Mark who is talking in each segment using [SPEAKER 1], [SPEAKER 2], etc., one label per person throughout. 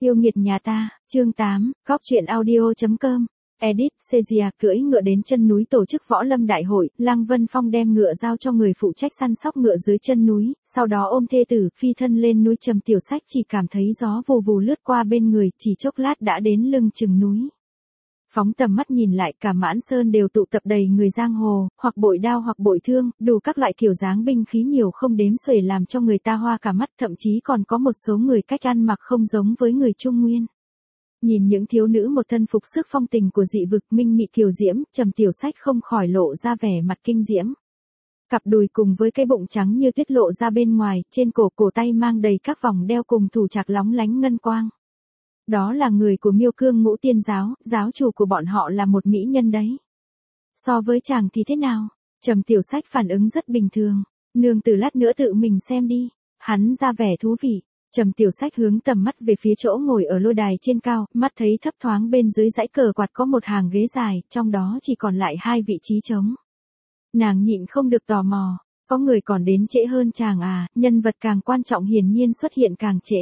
[SPEAKER 1] Yêu nghiệt nhà ta, chương 8, góc truyện audio.com. Edit, Sezia cưỡi ngựa đến chân núi tổ chức võ lâm đại hội, Lăng Vân Phong đem ngựa giao cho người phụ trách săn sóc ngựa dưới chân núi, sau đó ôm thê tử, phi thân lên núi. Trầm Tiểu Sách chỉ cảm thấy gió vù vù lướt qua bên người, chỉ chốc lát đã đến lưng chừng núi. Phóng tầm mắt nhìn lại, cả Mãn Sơn đều tụ tập đầy người giang hồ, hoặc bội đao hoặc bội thương, đủ các loại kiểu dáng binh khí nhiều không đếm xuể làm cho người ta hoa cả mắt, thậm chí còn có một số người cách ăn mặc không giống với người Trung Nguyên. Nhìn những thiếu nữ một thân phục sức phong tình của dị vực minh mị kiều diễm, Trầm Tiểu Sách không khỏi lộ ra vẻ mặt kinh diễm. Cặp đùi cùng với cái bụng trắng như tuyết lộ ra bên ngoài, trên cổ tay mang đầy các vòng đeo cùng thủ trạc lóng lánh ngân quang. Đó là người của Miêu Cương Ngũ Tiên giáo, giáo chủ của bọn họ là một mỹ nhân đấy. So với chàng thì thế nào? Trầm Tiểu Sách phản ứng rất bình thường. Nương tử lát nữa tự mình xem đi. Hắn ra vẻ thú vị. Trầm Tiểu Sách hướng tầm mắt về phía chỗ ngồi ở lôi đài trên cao, mắt thấy thấp thoáng bên dưới dãy cờ quạt có một hàng ghế dài, trong đó chỉ còn lại 2 vị trí trống. Nàng nhịn không được tò mò, có người còn đến trễ hơn chàng à, nhân vật càng quan trọng hiển nhiên xuất hiện càng trễ.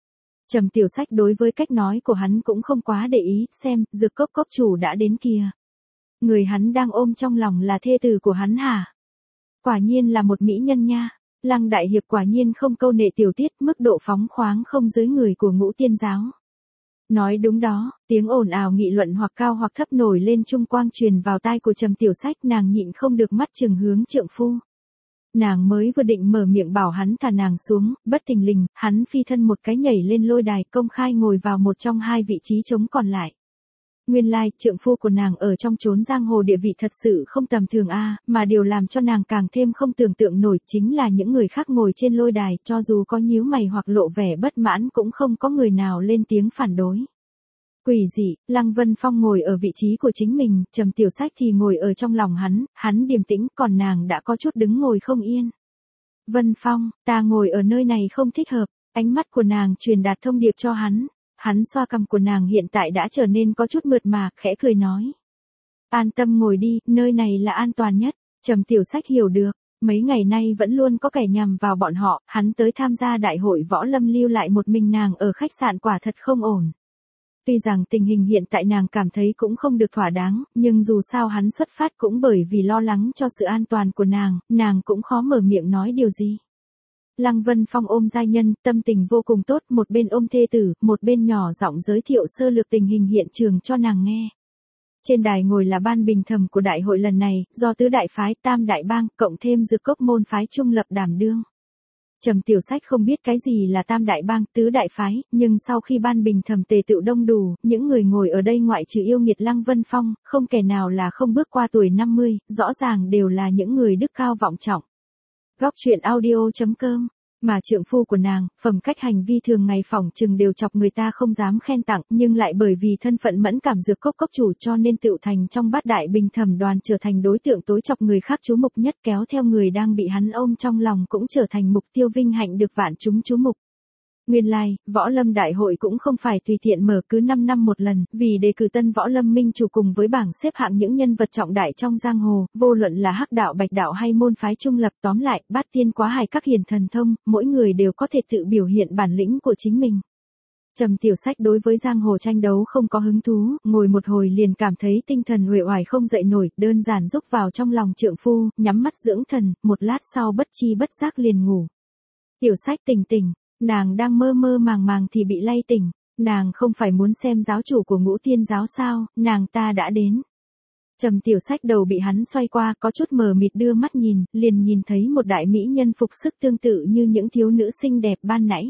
[SPEAKER 1] Trầm Tiểu Sách đối với cách nói của hắn cũng không quá để ý, xem, Dược Cốc cốc chủ đã đến kìa. Người hắn đang ôm trong lòng là thê tử của hắn hả? Quả nhiên là một mỹ nhân nha. Lăng đại hiệp quả nhiên không câu nệ tiểu tiết, mức độ phóng khoáng không dưới người của Ngũ Tiên giáo. Nói đúng đó, tiếng ồn ào nghị luận hoặc cao hoặc thấp nổi lên trung quang truyền vào tai của Trầm Tiểu Sách, nàng nhịn không được mắt chừng hướng trượng phu. Nàng mới vừa định mở miệng bảo hắn thả nàng xuống, bất thình lình, hắn phi thân một cái nhảy lên lôi đài, công khai ngồi vào một trong 2 vị trí trống còn lại. Nguyên lai, trượng phu của nàng ở trong chốn giang hồ địa vị thật sự không tầm thường a, mà điều làm cho nàng càng thêm không tưởng tượng nổi chính là những người khác ngồi trên lôi đài, cho dù có nhíu mày hoặc lộ vẻ bất mãn cũng không có người nào lên tiếng phản đối. Quỷ dị, Lăng Vân Phong ngồi ở vị trí của chính mình, Trầm Tiểu Sách thì ngồi ở trong lòng hắn điềm tĩnh, còn nàng đã có chút đứng ngồi không yên. Vân Phong, ta ngồi ở nơi này không thích hợp, ánh mắt của nàng truyền đạt thông điệp cho hắn. Hắn xoa cằm của nàng hiện tại đã trở nên có chút mượt mà, khẽ cười nói. An tâm ngồi đi, nơi này là an toàn nhất. Trầm Tiểu Sách hiểu được, mấy ngày nay vẫn luôn có kẻ nhằm vào bọn họ, hắn tới tham gia đại hội võ lâm lưu lại một mình nàng ở khách sạn quả thật không ổn. Tuy rằng tình hình hiện tại nàng cảm thấy cũng không được thỏa đáng, nhưng dù sao hắn xuất phát cũng bởi vì lo lắng cho sự an toàn của nàng cũng khó mở miệng nói điều gì. Lăng Vân Phong ôm giai nhân, tâm tình vô cùng tốt, một bên ôm thê tử, một bên nhỏ giọng giới thiệu sơ lược tình hình hiện trường cho nàng nghe. Trên đài ngồi là ban bình thẩm của đại hội lần này, do tứ đại phái, tam đại bang, cộng thêm Dược Cốc môn phái trung lập đảm đương. Trầm Tiểu Sách không biết cái gì là tam đại bang, tứ đại phái, nhưng sau khi ban bình thẩm tề tựu đông đủ, những người ngồi ở đây ngoại trừ yêu nghiệt Lăng Vân Phong, không kẻ nào là không bước qua tuổi 50, rõ ràng đều là những người đức cao vọng trọng. Góc truyện audio.com. Mà trượng phu của nàng, phẩm cách hành vi thường ngày phỏng chừng đều chọc người ta không dám khen tặng, nhưng lại bởi vì thân phận mẫn cảm Dược Cốc cốc chủ cho nên tựu thành trong bát đại bình thẩm đoàn trở thành đối tượng tối chọc người khác chú mục nhất, kéo theo người đang bị hắn ôm trong lòng cũng trở thành mục tiêu vinh hạnh được vạn chúng chú mục. Nguyên lai, võ lâm đại hội cũng không phải tùy tiện mở, cứ 5 năm một lần, vì đề cử tân võ lâm minh chủ cùng với bảng xếp hạng những nhân vật trọng đại trong giang hồ, vô luận là hắc đạo bạch đạo hay môn phái trung lập, tóm lại, bát tiên quá hài các hiền thần thông, mỗi người đều có thể tự biểu hiện bản lĩnh của chính mình. Trầm Tiểu Sách đối với giang hồ tranh đấu không có hứng thú, ngồi một hồi liền cảm thấy tinh thần uể oải không dậy nổi, đơn giản rúc vào trong lòng trượng phu, nhắm mắt dưỡng thần, một lát sau bất chi bất giác liền ngủ. Tiểu Sách tỉnh tỉnh. Nàng đang mơ mơ màng màng thì bị lay tỉnh, nàng không phải muốn xem giáo chủ của Ngũ Tiên giáo sao, nàng ta đã đến. Trầm Tiểu Sách đầu bị hắn xoay qua, có chút mờ mịt đưa mắt nhìn, liền nhìn thấy một đại mỹ nhân phục sức tương tự như những thiếu nữ xinh đẹp ban nãy.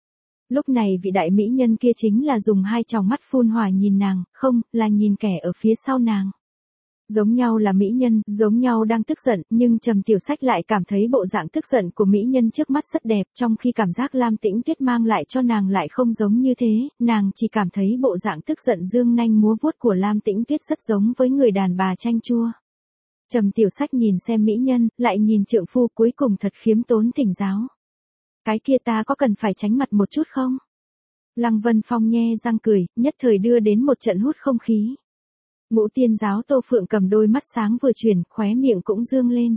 [SPEAKER 1] Lúc này vị đại mỹ nhân kia chính là dùng 2 tròng mắt phun hỏa nhìn nàng, không, là nhìn kẻ ở phía sau nàng. Giống nhau là mỹ nhân, giống nhau đang tức giận, nhưng Trầm Tiểu Sách lại cảm thấy bộ dạng tức giận của mỹ nhân trước mắt rất đẹp, trong khi cảm giác Lam Tĩnh Tuyết mang lại cho nàng lại không giống như thế, nàng chỉ cảm thấy bộ dạng tức giận dương nanh múa vuốt của Lam Tĩnh Tuyết rất giống với người đàn bà chanh chua. Trầm Tiểu Sách nhìn xem mỹ nhân, lại nhìn trượng phu, cuối cùng thật khiếm tốn thỉnh giáo. Cái kia ta có cần phải tránh mặt một chút không? Lăng Vân Phong nhe răng cười, nhất thời đưa đến một trận hút không khí. Ngũ Tiên giáo Tô Phượng cầm đôi mắt sáng vừa chuyển, khóe miệng cũng dương lên.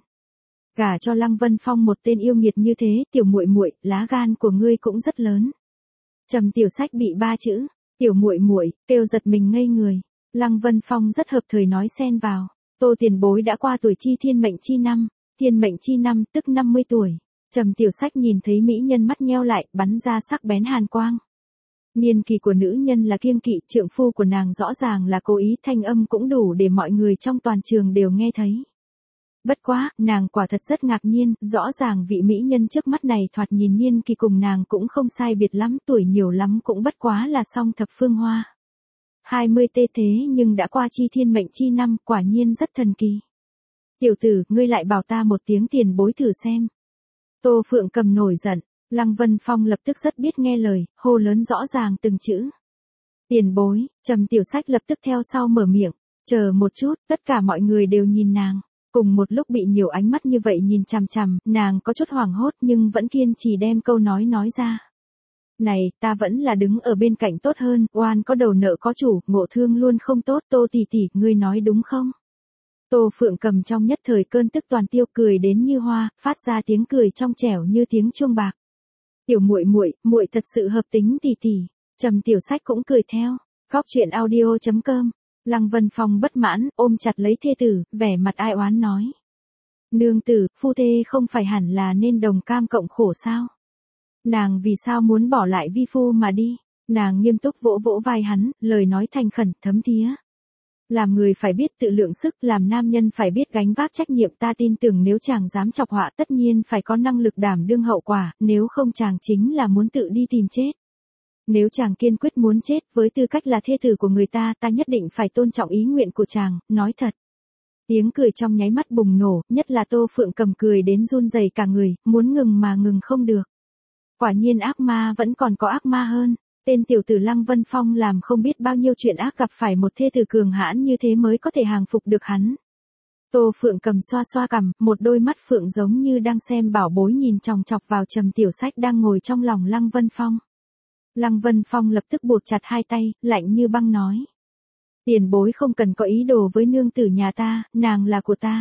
[SPEAKER 1] Gả cho Lăng Vân Phong một tên yêu nghiệt như thế, tiểu muội muội, lá gan của ngươi cũng rất lớn. Trầm Tiểu Sách bị ba chữ tiểu muội muội kêu giật mình ngây người. Lăng Vân Phong rất hợp thời nói xen vào, Tô tiền bối đã qua tuổi chi thiên mệnh chi năm, thiên mệnh chi năm tức 50 tuổi. Trầm Tiểu Sách nhìn thấy mỹ nhân mắt nheo lại, bắn ra sắc bén hàn quang. Niên kỳ của nữ nhân là kiêng kỵ, trượng phu của nàng rõ ràng là cố ý, thanh âm cũng đủ để mọi người trong toàn trường đều nghe thấy. Bất quá, nàng quả thật rất ngạc nhiên, rõ ràng vị mỹ nhân trước mắt này thoạt nhìn niên kỳ cùng nàng cũng không sai biệt lắm, tuổi nhiều lắm cũng bất quá là song thập phương hoa. 20 tê thế nhưng đã qua chi thiên mệnh chi năm, quả nhiên rất thần kỳ. Tiểu tử, ngươi lại bảo ta một tiếng tiền bối thử xem. Tô Phượng Cầm nổi giận, Lăng Vân Phong lập tức rất biết nghe lời, hô lớn rõ ràng từng chữ. Tiền bối, Trầm Tiểu Sách lập tức theo sau mở miệng, chờ một chút, tất cả mọi người đều nhìn nàng. Cùng một lúc bị nhiều ánh mắt như vậy nhìn chằm chằm, nàng có chút hoảng hốt nhưng vẫn kiên trì đem câu nói ra. Này, ta vẫn là đứng ở bên cạnh tốt hơn, oan có đầu nợ có chủ, ngộ thương luôn không tốt, Tô tỷ tỷ, ngươi nói đúng không? Tô Phượng Cầm trong nhất thời cơn tức toàn tiêu, cười đến như hoa, phát ra tiếng cười trong trẻo như tiếng chuông bạc. Tiểu muội muội, muội thật sự hợp tính tỷ tỷ. Trầm Tiểu Sách cũng cười theo. Góc truyện audio.com. Lăng Vân Phong bất mãn, ôm chặt lấy thê tử, vẻ mặt ai oán nói. Nương tử, phu thê không phải hẳn là nên đồng cam cộng khổ sao? Nàng vì sao muốn bỏ lại vi phu mà đi? Nàng nghiêm túc vỗ vỗ vai hắn, lời nói thành khẩn, thấm thía. Làm người phải biết tự lượng sức, làm nam nhân phải biết gánh vác trách nhiệm, ta tin tưởng nếu chàng dám chọc họa tất nhiên phải có năng lực đảm đương hậu quả, nếu không chàng chính là muốn tự đi tìm chết. Nếu chàng kiên quyết muốn chết với tư cách là thê tử của người ta, ta nhất định phải tôn trọng ý nguyện của chàng, nói thật. Tiếng cười trong nháy mắt bùng nổ, nhất là Tô Phượng Cầm cười đến run rẩy cả người, muốn ngừng mà ngừng không được. Quả nhiên ác ma vẫn còn có ác ma hơn. Tên tiểu tử Lăng Vân Phong làm không biết bao nhiêu chuyện ác, gặp phải một thê tử cường hãn như thế mới có thể hàng phục được hắn. Tô Phượng Cầm xoa xoa cằm, một đôi mắt phượng giống như đang xem bảo bối nhìn chòng chọc vào Trầm Tiểu Sách đang ngồi trong lòng Lăng Vân Phong. Lăng Vân Phong lập tức buộc chặt hai tay, lạnh như băng nói. Tiền bối không cần có ý đồ với nương tử nhà ta, nàng là của ta.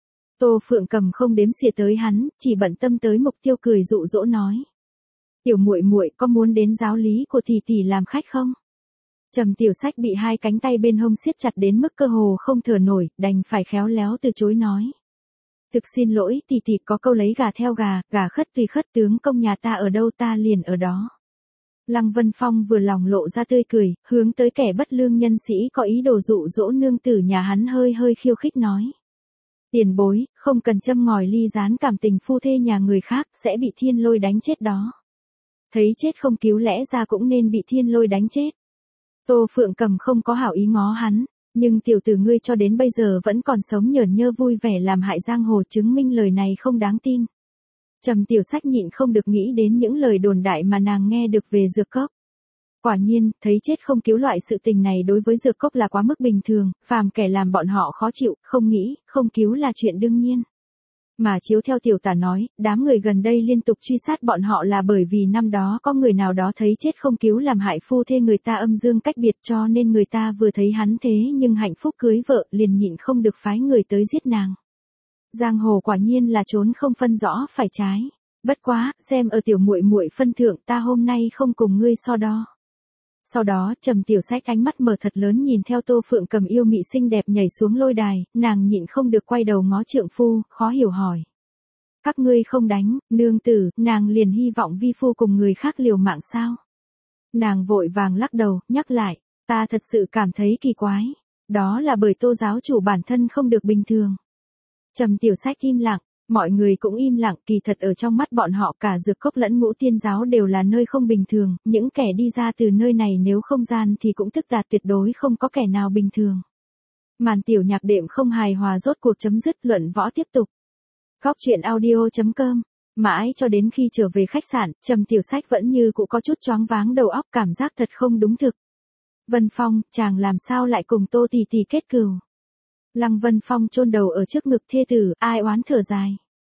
[SPEAKER 1] Tô Phượng Cầm không đếm xỉa tới hắn, chỉ bận tâm tới mục tiêu, cười dụ dỗ nói. Tiểu muội muội có muốn đến giáo lý của tỷ tỷ làm khách không? Trầm Tiểu Sách bị hai cánh tay bên hông siết chặt đến mức cơ hồ không thở nổi, đành phải khéo léo từ chối nói. Thực xin lỗi, tỷ tỷ có câu lấy gà theo gà, gà khất tùy khất, tướng công nhà ta ở đâu ta liền ở đó. Lăng Vân Phong vừa lòng lộ ra tươi cười, hướng tới kẻ bất lương nhân sĩ có ý đồ dụ dỗ nương tử nhà hắn hơi khiêu khích nói. Tiền bối, không cần châm ngòi ly gián cảm tình phu thê nhà người khác, sẽ bị thiên lôi đánh chết đó. Thấy chết không cứu lẽ ra cũng nên bị thiên lôi đánh chết. Tô Phượng Cầm không có hảo ý ngó hắn, nhưng tiểu tử ngươi cho đến bây giờ vẫn còn sống nhởn nhơ vui vẻ làm hại giang hồ, chứng minh lời này không đáng tin. Trầm Tiểu Sách nhịn không được nghĩ đến những lời đồn đại mà nàng nghe được về dược cốc. Quả nhiên, thấy chết không cứu loại sự tình này đối với dược cốc là quá mức bình thường, phàm kẻ làm bọn họ khó chịu, không nghĩ, không cứu là chuyện đương nhiên. Mà chiếu theo tiểu tả nói, đám người gần đây liên tục truy sát bọn họ là bởi vì năm đó có người nào đó thấy chết không cứu làm hại phu thê người ta âm dương cách biệt, cho nên người ta vừa thấy hắn thế nhưng hạnh phúc cưới vợ liền nhịn không được phái người tới giết nàng. Giang hồ quả nhiên là trốn không phân rõ phải trái. Bất quá, xem ở tiểu muội muội phân thượng, ta hôm nay không cùng ngươi so đo. Sau đó, Trầm Tiểu Sách ánh mắt mở thật lớn nhìn theo Tô Phượng Cầm yêu mị xinh đẹp nhảy xuống lôi đài, nàng nhịn không được quay đầu ngó trượng phu, khó hiểu hỏi. Các ngươi không đánh, nương tử, nàng liền hy vọng vi phu cùng người khác liều mạng sao? Nàng vội vàng lắc đầu, nhắc lại, ta thật sự cảm thấy kỳ quái. Đó là bởi Tô giáo chủ bản thân không được bình thường. Trầm Tiểu Sách im lặng, mọi người cũng im lặng, kỳ thật ở trong mắt bọn họ cả dược cốc lẫn Ngũ Tiên giáo đều là nơi không bình thường, những kẻ đi ra từ nơi này nếu không gian thì cũng tức đạt, tuyệt đối không có kẻ nào bình thường. Màn tiểu nhạc đệm không hài hòa rốt cuộc chấm dứt, luận võ tiếp tục. Góc truyện audio.com. Mãi cho đến khi trở về khách sạn, Trầm Tiểu Sách vẫn như cũ có chút choáng váng đầu óc, cảm giác thật không đúng thực. Vân Phong, chàng làm sao lại cùng Tô tỷ tỷ kết cừu? Lăng Vân Phong chôn đầu ở trước ngực thê tử, ai oán thở dài.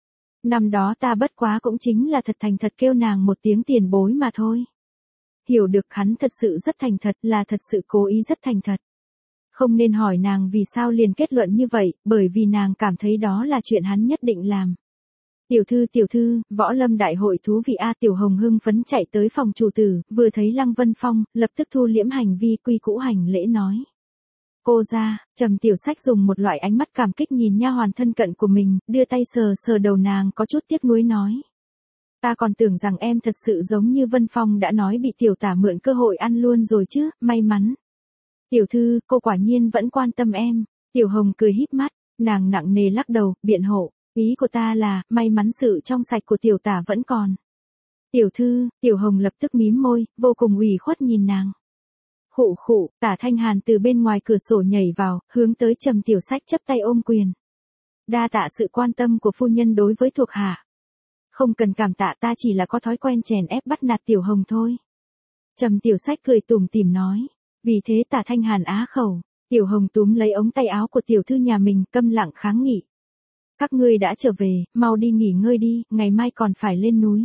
[SPEAKER 1] Năm đó ta bất quá cũng chính là thật thành thật kêu nàng một tiếng tiền bối mà thôi. Hiểu được hắn thật sự rất thành thật, là thật sự cố ý rất thành thật. Không nên hỏi nàng vì sao liền kết luận như vậy, bởi vì nàng cảm thấy đó là chuyện hắn nhất định làm. Tiểu thư, võ lâm đại hội thú vị a. Tiểu Hồng hưng phấn chạy tới phòng chủ tử, vừa thấy Lăng Vân Phong, lập tức thu liễm hành vi quy cũ hành lễ nói. Cô ra, Trầm Tiểu Sách dùng một loại ánh mắt cảm kích nhìn nha hoàn thân cận của mình, đưa tay sờ sờ đầu nàng có chút tiếc nuối nói. Ta còn tưởng rằng em thật sự giống như Vân Phong đã nói bị tiểu tả mượn cơ hội ăn luôn rồi chứ, may mắn. Tiểu thư, cô quả nhiên vẫn quan tâm em. Tiểu Hồng cười híp mắt, nàng nặng nề lắc đầu, biện hộ. Ý của ta là, may mắn sự trong sạch của tiểu tả vẫn còn. Tiểu thư, Tiểu Hồng lập tức mím môi, vô cùng ủy khuất nhìn nàng. Khụ khụ, Tả Thanh Hàn từ bên ngoài cửa sổ nhảy vào, hướng tới Trầm Tiểu Sách chấp tay ôm quyền. Đa tạ sự quan tâm của phu nhân đối với thuộc hạ. Không cần cảm tạ, ta chỉ là có thói quen chèn ép bắt nạt Tiểu Hồng thôi. Trầm Tiểu Sách cười tủm tỉm nói. Vì thế Tả Thanh Hàn á khẩu. Tiểu Hồng túm lấy ống tay áo của tiểu thư nhà mình, câm lặng kháng nghị. Các ngươi đã trở về, mau đi nghỉ ngơi đi, ngày mai còn phải lên núi.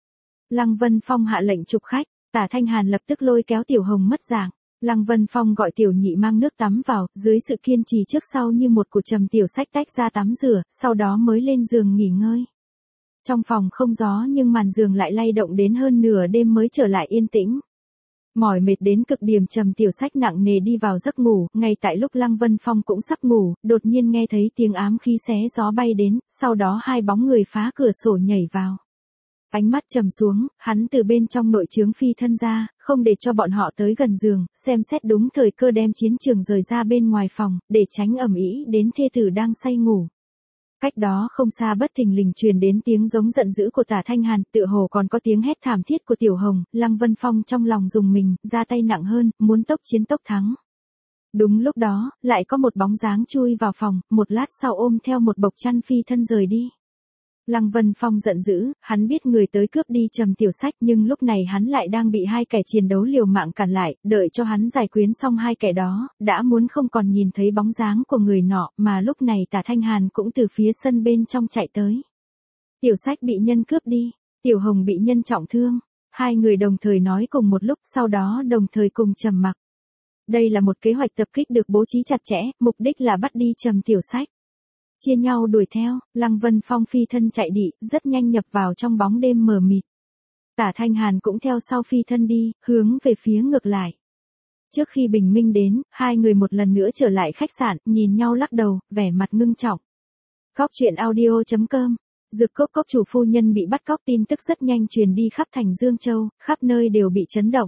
[SPEAKER 1] Lăng Vân Phong hạ lệnh chụp khách, Tả Thanh Hàn lập tức lôi kéo Tiểu Hồng mất dạng. Lăng Vân Phong gọi Tiểu Nhị mang nước tắm vào, dưới sự kiên trì trước sau như một của Trầm Tiểu Sách tách ra tắm rửa, sau đó mới lên giường nghỉ ngơi. Trong phòng không gió nhưng màn giường lại lay động đến hơn nửa đêm mới trở lại yên tĩnh. Mỏi mệt đến cực điểm, Trầm Tiểu Sách nặng nề đi vào giấc ngủ, ngay tại lúc Lăng Vân Phong cũng sắp ngủ, đột nhiên nghe thấy tiếng ám khí xé gió bay đến, sau đó hai bóng người phá cửa sổ nhảy vào. Ánh mắt trầm xuống, hắn từ bên trong nội trướng phi thân ra, không để cho bọn họ tới gần giường, xem xét đúng thời cơ đem chiến trường rời ra bên ngoài phòng, để tránh ầm ĩ đến thê tử đang say ngủ. Cách đó không xa bất thình lình truyền đến tiếng giống giận dữ của Tả Thanh Hàn, tựa hồ còn có tiếng hét thảm thiết của Tiểu Hồng. Lăng Vân Phong trong lòng rùng mình, ra tay nặng hơn, muốn tốc chiến tốc thắng. Đúng lúc đó, lại có một bóng dáng chui vào phòng, một lát sau ôm theo một bọc chăn phi thân rời đi. Lăng Vân Phong giận dữ, hắn biết người tới cướp đi Trầm Tiểu Sách, nhưng lúc này hắn lại đang bị hai kẻ chiến đấu liều mạng cản lại, đợi cho hắn giải quyết xong hai kẻ đó, đã muốn không còn nhìn thấy bóng dáng của người nọ, mà lúc này Tả Thanh Hàn cũng từ phía sân bên trong chạy tới. Tiểu Sách bị nhân cướp đi, Tiểu Hồng bị nhân trọng thương, hai người đồng thời nói cùng một lúc, sau đó đồng thời cùng trầm mặc. Đây là một kế hoạch tập kích được bố trí chặt chẽ, mục đích là bắt đi Trầm Tiểu Sách. Chia nhau đuổi theo, Lăng Vân Phong phi thân chạy đi, rất nhanh nhập vào trong bóng đêm mờ mịt. Tả Thanh Hàn cũng theo sau phi thân đi, hướng về phía ngược lại. Trước khi bình minh đến, hai người một lần nữa trở lại khách sạn, nhìn nhau lắc đầu, vẻ mặt ngưng trọng. Góc truyện audio.com. Dược Cốc Cốc chủ phu nhân bị bắt cóc, tin tức rất nhanh truyền đi khắp thành Dương Châu, khắp nơi đều bị chấn động.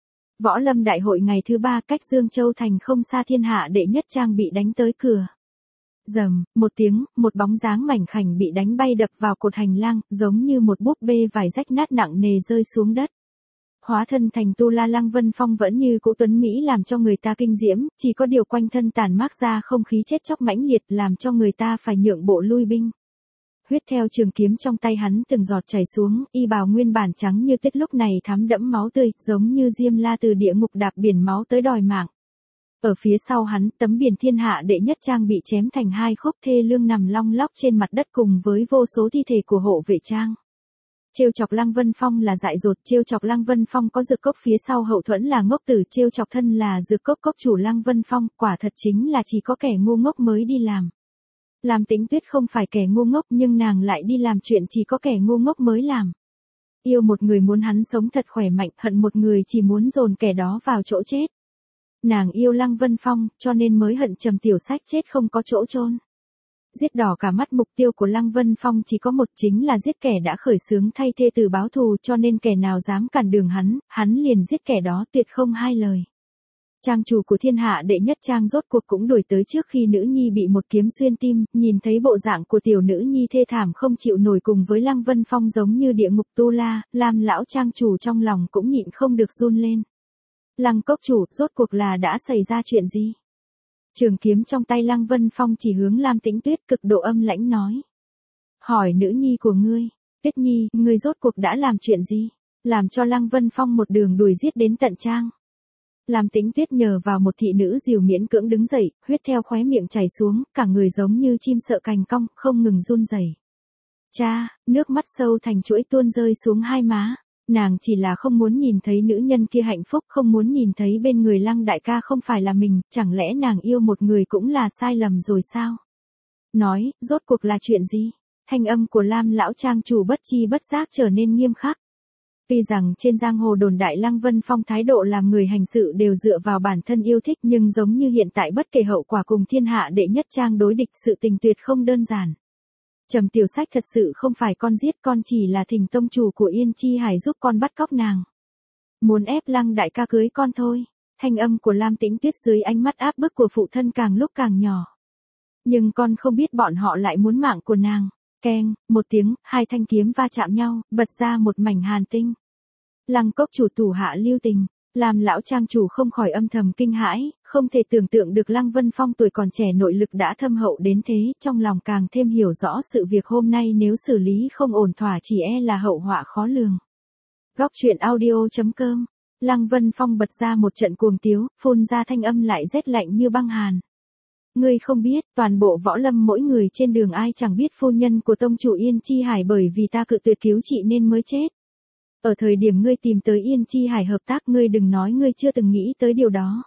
[SPEAKER 1] Võ lâm đại hội ngày thứ 3, cách Dương Châu thành không xa, thiên hạ đệ nhất trang bị đánh tới cửa. Rầm, một tiếng, một bóng dáng mảnh khảnh bị đánh bay đập vào cột hành lang, giống như một búp bê vải rách nát nặng nề rơi xuống đất. Hóa thân thành Tu La, Lăng Vân Phong vẫn như cũ tuấn Mỹ làm cho người ta kinh diễm, chỉ có điều quanh thân tàn mát ra không khí chết chóc mãnh liệt làm cho người ta phải nhượng bộ lui binh. Huyết theo trường kiếm trong tay hắn từng giọt chảy xuống, y bào nguyên bản trắng như tuyết lúc này thắm đẫm máu tươi, giống như Diêm La từ địa ngục đạp biển máu tới đòi mạng. Ở phía sau hắn, tấm biển thiên hạ đệ nhất trang bị chém thành hai khúc, thê lương nằm long lóc trên mặt đất cùng với vô số thi thể của hộ vệ trang. Trêu chọc Lăng Vân Phong là dại dột, trêu chọc Lăng Vân Phong có Dược Cốc phía sau hậu thuẫn là ngốc tử, trêu chọc thân là Dược Cốc Cốc chủ Lăng Vân Phong, quả thật chính là chỉ có kẻ ngu ngốc mới đi làm. Làm Tĩnh Tuyết không phải kẻ ngu ngốc nhưng nàng lại đi làm chuyện chỉ có kẻ ngu ngốc mới làm. Yêu một người muốn hắn sống thật khỏe mạnh, hận một người chỉ muốn dồn kẻ đó vào chỗ chết. Nàng yêu Lăng Vân Phong, cho nên mới hận Trầm Tiểu Sách chết không có chỗ chôn. Giết đỏ cả mắt, mục tiêu của Lăng Vân Phong chỉ có một, chính là giết kẻ đã khởi xướng thay thê tử báo thù, cho nên kẻ nào dám cản đường hắn liền giết kẻ đó, tuyệt không hai lời. Trang chủ của thiên hạ đệ nhất trang rốt cuộc cũng đuổi tới trước khi nữ nhi bị một kiếm xuyên tim, nhìn thấy bộ dạng của tiểu nữ nhi thê thảm không chịu nổi cùng với Lăng Vân Phong giống như địa ngục Tu La, Lam lão trang chủ trong lòng cũng nhịn không được run lên. Lăng cốc chủ, rốt cuộc là đã xảy ra chuyện gì? Trường kiếm trong tay Lăng Vân Phong chỉ hướng Lam Tĩnh Tuyết, cực độ âm lãnh nói. Hỏi nữ nhi của ngươi, Tuyết Nhi, ngươi rốt cuộc đã làm chuyện gì? Làm cho Lăng Vân Phong một đường đuổi giết đến tận trang. Lam Tĩnh Tuyết nhờ vào một thị nữ dìu miễn cưỡng đứng dậy, huyết theo khóe miệng chảy xuống, cả người giống như chim sợ cành cong, không ngừng run rẩy. Cha, nước mắt sâu thành chuỗi tuôn rơi xuống hai má. Nàng chỉ là không muốn nhìn thấy nữ nhân kia hạnh phúc, không muốn nhìn thấy bên người Lăng đại ca không phải là mình, chẳng lẽ nàng yêu một người cũng là sai lầm rồi sao? Nói, rốt cuộc là chuyện gì? Thanh âm của Lam lão trang chủ bất chi bất giác trở nên nghiêm khắc. Tuy rằng trên giang hồ đồn đại Lăng Vân Phong thái độ làm người hành sự đều dựa vào bản thân yêu thích, nhưng giống như hiện tại bất kể hậu quả cùng thiên hạ đệ nhất trang đối địch, sự tình tuyệt không đơn giản. Trầm Tiểu Sách thật sự không phải con giết con, chỉ là thỉnh tông chủ của Yên Chi Hải giúp con bắt cóc nàng. Muốn ép Lăng đại ca cưới con thôi. Thanh âm của Lam Tĩnh Tuyết dưới ánh mắt áp bức của phụ thân càng lúc càng nhỏ. Nhưng con không biết bọn họ lại muốn mạng của nàng. Keng, một tiếng, hai thanh kiếm va chạm nhau, bật ra một mảnh hàn tinh. Lăng cốc chủ thủ hạ lưu tình, làm lão trang chủ không khỏi âm thầm kinh hãi, không thể tưởng tượng được Lăng Vân Phong tuổi còn trẻ nội lực đã thâm hậu đến thế, trong lòng càng thêm hiểu rõ sự việc hôm nay nếu xử lý không ổn thỏa chỉ e là hậu họa khó lường. Góc truyện audio.com. Lăng Vân Phong bật ra một trận cuồng tiếu, phun ra thanh âm lại rét lạnh như băng hàn. Ngươi không biết, toàn bộ võ lâm mỗi người trên đường ai chẳng biết phu nhân của tông chủ Yên Chi Hải bởi vì ta cự tuyệt cứu trị nên mới chết. Ở thời điểm ngươi tìm tới Yên Chi Hải hợp tác, ngươi đừng nói ngươi chưa từng nghĩ tới điều đó.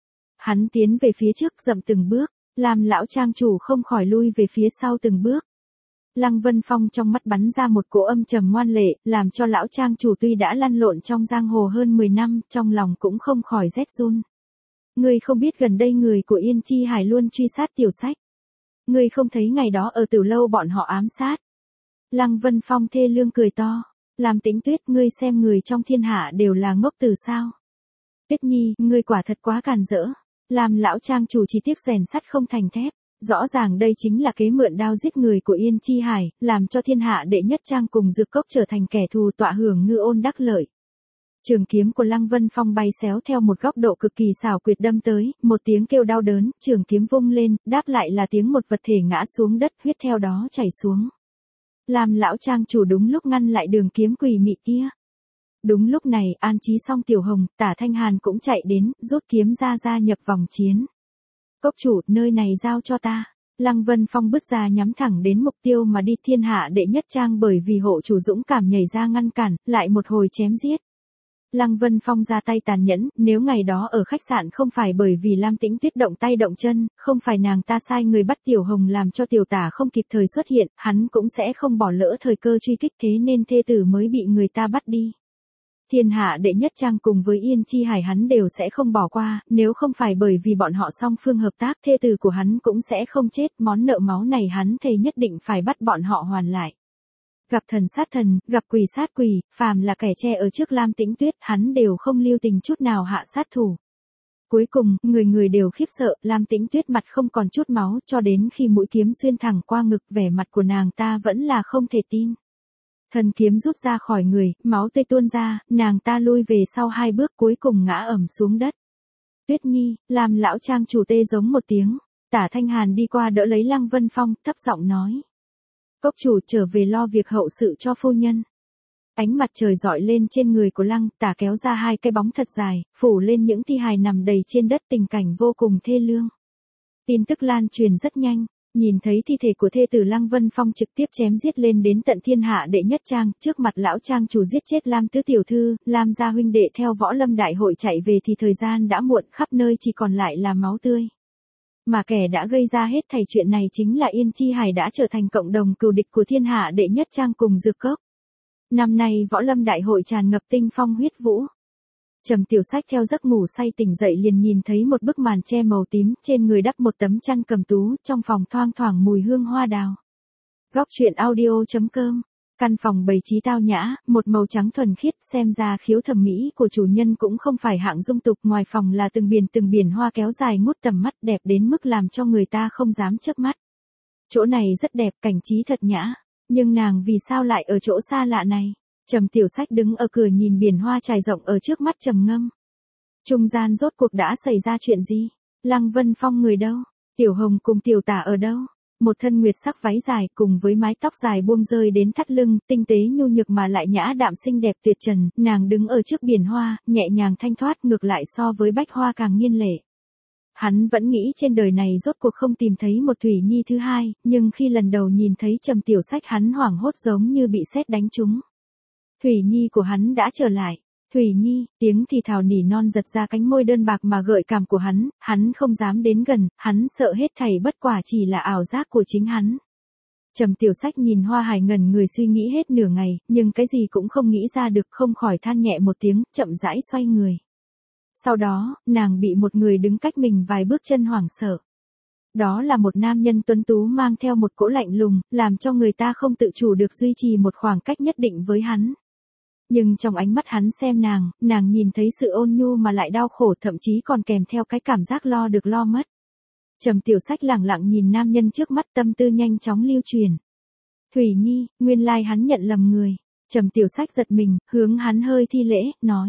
[SPEAKER 1] Hắn tiến về phía trước dậm từng bước, làm lão trang chủ không khỏi lui về phía sau từng bước. Lăng Vân Phong trong mắt bắn ra một cỗ âm trầm ngoan lệ, làm cho lão trang chủ tuy đã lăn lộn trong giang hồ hơn 10 năm, trong lòng cũng không khỏi rét run. Ngươi không biết gần đây người của Yên Chi Hải luôn truy sát Tiểu Sách. Ngươi không thấy ngày đó ở Tử Lâu bọn họ ám sát. Lăng Vân Phong thê lương cười to. Làm Tĩnh Tuyết, ngươi xem người trong thiên hạ đều là ngốc từ sao. Tuyết Nhi, ngươi quả thật quá càn rỡ. Làm lão trang chủ chỉ tiếc rèn sắt không thành thép. Rõ ràng đây chính là kế mượn đao giết người của Yên Chi Hải, làm cho thiên hạ đệ nhất trang cùng Dược Cốc trở thành kẻ thù tọa hưởng ngư ôn đắc lợi. Trường kiếm của Lăng Vân Phong bay xéo theo một góc độ cực kỳ xảo quyệt đâm tới, một tiếng kêu đau đớn, trường kiếm vung lên, đáp lại là tiếng một vật thể ngã xuống đất, huyết theo đó chảy xuống. Làm lão trang chủ đúng lúc ngăn lại đường kiếm quỷ mị kia. Đúng lúc này, an trí xong Tiểu Hồng, Tả Thanh Hàn cũng chạy đến, rút kiếm ra gia nhập vòng chiến. Cốc chủ, nơi này giao cho ta. Lăng Vân Phong bước ra nhắm thẳng đến mục tiêu mà đi, thiên hạ đệ nhất trang bởi vì hộ chủ dũng cảm nhảy ra ngăn cản, lại một hồi chém giết. Lăng Vân Phong ra tay tàn nhẫn, nếu ngày đó ở khách sạn không phải bởi vì Lam Tĩnh Tuyết động tay động chân, không phải nàng ta sai người bắt Tiểu Hồng làm cho Tiểu Tả không kịp thời xuất hiện, hắn cũng sẽ không bỏ lỡ thời cơ truy kích, thế nên thê tử mới bị người ta bắt đi. Thiên hạ đệ nhất trang cùng với Yên Chi Hải hắn đều sẽ không bỏ qua, nếu không phải bởi vì bọn họ song phương hợp tác, thê tử của hắn cũng sẽ không chết, món nợ máu này hắn thề nhất định phải bắt bọn họ hoàn lại. Gặp thần sát thần, gặp quỷ sát quỷ, phàm là kẻ che ở trước Lam Tĩnh Tuyết, hắn đều không lưu tình chút nào hạ sát thủ. Cuối cùng, người người đều khiếp sợ, Lam Tĩnh Tuyết mặt không còn chút máu, cho đến khi mũi kiếm xuyên thẳng qua ngực, vẻ mặt của nàng ta vẫn là không thể tin. Thần kiếm rút ra khỏi người, máu tươi tuôn ra, nàng ta lui về sau 2 bước cuối cùng ngã ầm xuống đất. Tuyết Nhi, làm lão trang chủ tê giống một tiếng, Tả Thanh Hàn đi qua đỡ lấy Lăng Vân Phong, thấp giọng nói. Cốc chủ trở về lo việc hậu sự cho phu nhân. Ánh mặt trời rọi lên trên người của Lăng, Tả kéo ra 2 cái bóng thật dài, phủ lên những thi hài nằm đầy trên đất, tình cảnh vô cùng thê lương. Tin tức lan truyền rất nhanh, nhìn thấy thi thể của thê tử Lăng Vân Phong trực tiếp chém giết lên đến tận thiên hạ đệ nhất trang, trước mặt lão trang chủ giết chết Lam tứ tiểu thư, Lam gia huynh đệ theo võ lâm đại hội chạy về thì thời gian đã muộn, khắp nơi chỉ còn lại là máu tươi. Mà kẻ đã gây ra hết thảy chuyện này chính là Yên Chi Hải đã trở thành cộng đồng cừu địch của thiên hạ đệ nhất trang cùng Dược Cốc. Năm nay võ lâm đại hội tràn ngập tinh phong huyết vũ. Trầm Tiểu Sách theo giấc ngủ say tỉnh dậy liền nhìn thấy một bức màn che màu tím, trên người đắp một tấm chăn cầm tú, trong phòng thoang thoảng mùi hương hoa đào. Góc truyện audio.com. Căn phòng bày trí tao nhã, một màu trắng thuần khiết, xem ra khiếu thẩm mỹ của chủ nhân cũng không phải hạng dung tục, ngoài phòng là từng biển hoa kéo dài ngút tầm mắt, đẹp đến mức làm cho người ta không dám chớp mắt. Chỗ này rất đẹp, cảnh trí thật nhã, nhưng nàng vì sao lại ở chỗ xa lạ này? Trầm Tiểu Sách đứng ở cửa nhìn biển hoa trải rộng ở trước mắt trầm ngâm. Trung gian rốt cuộc đã xảy ra chuyện gì? Lăng Vân Phong người đâu? Tiểu Hồng cùng Tiểu Tả ở đâu? Một thân nguyệt sắc váy dài cùng với mái tóc dài buông rơi đến thắt lưng, tinh tế nhu nhược mà lại nhã đạm xinh đẹp tuyệt trần, nàng đứng ở trước biển hoa, nhẹ nhàng thanh thoát, ngược lại so với bách hoa càng nghiên lệ. Hắn vẫn nghĩ trên đời này rốt cuộc không tìm thấy một Thủy Nhi thứ hai, nhưng khi lần đầu nhìn thấy Trầm Tiểu Sách hắn hoảng hốt giống như bị sét đánh trúng. Thủy Nhi của hắn đã trở lại. Thủy Nhi, tiếng thì thào nỉ non giật ra cánh môi đơn bạc mà gợi cảm của hắn không dám đến gần, hắn sợ hết thảy bất quả chỉ là ảo giác của chính hắn. Trầm Tiểu Sách nhìn Hoa Hải ngẩn người suy nghĩ hết nửa ngày, nhưng cái gì cũng không nghĩ ra được, không khỏi than nhẹ một tiếng, chậm rãi xoay người. Sau đó, nàng bị một người đứng cách mình vài bước chân hoảng sợ. Đó là một nam nhân tuấn tú mang theo một cỗ lạnh lùng, làm cho người ta không tự chủ được duy trì một khoảng cách nhất định với hắn. Nhưng trong ánh mắt hắn xem nàng nhìn thấy sự ôn nhu mà lại đau khổ, thậm chí còn kèm theo cái cảm giác lo được lo mất. Trầm Tiểu Sách lẳng lặng nhìn nam nhân trước mắt, tâm tư nhanh chóng lưu truyền. Thủy Nhi, nguyên lai hắn nhận lầm người. Trầm Tiểu Sách giật mình, hướng hắn hơi thi lễ, nói.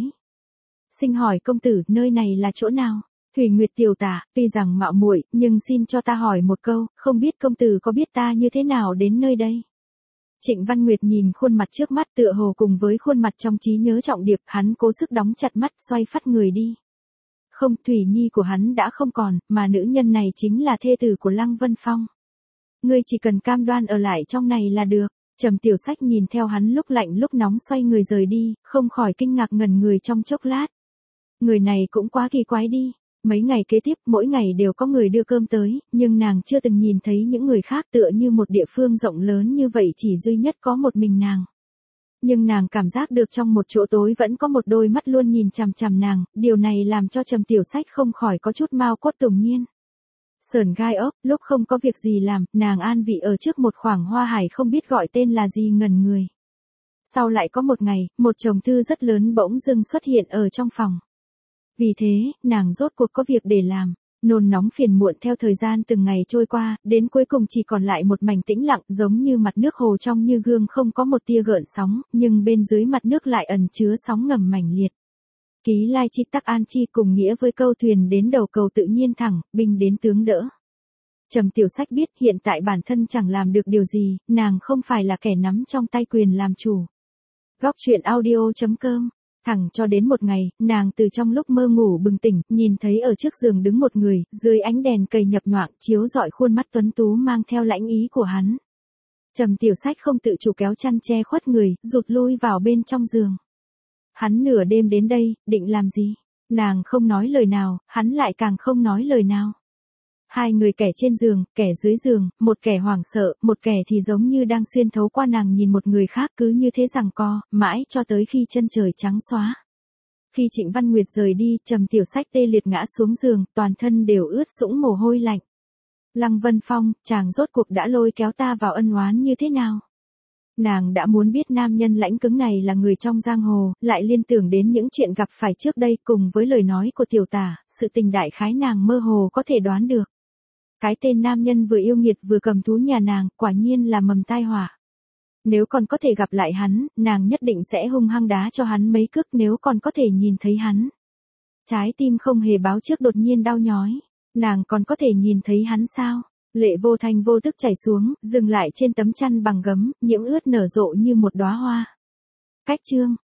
[SPEAKER 1] Xin hỏi công tử, nơi này là chỗ nào? Thủy Nguyệt tiểu tả, tuy rằng mạo muội, nhưng xin cho ta hỏi một câu, không biết công tử có biết ta như thế nào đến nơi đây? Trịnh Văn Nguyệt nhìn khuôn mặt trước mắt tựa hồ cùng với khuôn mặt trong trí nhớ Trọng Điệp, hắn cố sức đóng chặt mắt, xoay phắt người đi. Không, Thủy Nhi của hắn đã không còn, mà nữ nhân này chính là thê tử của Lăng Vân Phong. Ngươi chỉ cần cam đoan ở lại trong này là được. Trầm Tiểu Sách nhìn theo hắn lúc lạnh lúc nóng xoay người rời đi, không khỏi kinh ngạc ngẩn người trong chốc lát. Người này cũng quá kỳ quái đi. Mấy ngày kế tiếp, mỗi ngày đều có người đưa cơm tới, nhưng nàng chưa từng nhìn thấy những người khác, tựa như một địa phương rộng lớn như vậy chỉ duy nhất có một mình nàng. Nhưng nàng cảm giác được trong một chỗ tối vẫn có một đôi mắt luôn nhìn chằm chằm nàng, điều này làm cho Trầm Tiểu Sách không khỏi có chút mao cốt tủng nhiên. Sởn gai ốc, lúc không có việc gì làm, nàng an vị ở trước một khoảng hoa hải không biết gọi tên là gì ngẩn người. Sau lại có một ngày, một chồng thư rất lớn bỗng dưng xuất hiện ở trong phòng. Vì thế, nàng rốt cuộc có việc để làm, nôn nóng phiền muộn theo thời gian từng ngày trôi qua, đến cuối cùng chỉ còn lại một mảnh tĩnh lặng, giống như mặt nước hồ trong như gương không có một tia gợn sóng, nhưng bên dưới mặt nước lại ẩn chứa sóng ngầm mãnh liệt. Ký lai chi tắc an chi cùng nghĩa với câu thuyền đến đầu cầu tự nhiên thẳng, binh đến tướng đỡ. Trầm Tiểu Sách biết hiện tại bản thân chẳng làm được điều gì, nàng không phải là kẻ nắm trong tay quyền làm chủ. Góc truyện audio.com. Thẳng cho đến một ngày, nàng từ trong lúc mơ ngủ bừng tỉnh, nhìn thấy ở trước giường đứng một người, dưới ánh đèn cầy nhập nhoạng chiếu rọi khuôn mắt tuấn tú mang theo lãnh ý của hắn. Trầm Tiểu Sách không tự chủ kéo chăn che khuất người, rụt lui vào bên trong giường. Hắn nửa đêm đến đây, định làm gì? Nàng không nói lời nào, hắn lại càng không nói lời nào. Hai người, kẻ trên giường, kẻ dưới giường, một kẻ hoảng sợ, một kẻ thì giống như đang xuyên thấu qua nàng nhìn một người khác, cứ như thế giằng co, mãi cho tới khi chân trời trắng xóa. Khi Trịnh Văn Nguyệt rời đi, Trầm Tiểu Sách tê liệt ngã xuống giường, toàn thân đều ướt sũng mồ hôi lạnh. Lăng Vân Phong, chàng rốt cuộc đã lôi kéo ta vào ân oán như thế nào? Nàng đã muốn biết nam nhân lãnh cứng này là người trong giang hồ, lại liên tưởng đến những chuyện gặp phải trước đây cùng với lời nói của tiểu tả, sự tình đại khái nàng mơ hồ có thể đoán được. Cái tên nam nhân vừa yêu nghiệt vừa cầm thú nhà nàng, quả nhiên là mầm tai họa. Nếu còn có thể gặp lại hắn, nàng nhất định sẽ hung hăng đá cho hắn mấy cước nếu còn có thể nhìn thấy hắn. Trái tim không hề báo trước đột nhiên đau nhói. Nàng còn có thể nhìn thấy hắn sao? Lệ vô thanh vô tức chảy xuống, dừng lại trên tấm chăn bằng gấm, nhiễm ướt nở rộ như một đóa hoa. Cách chương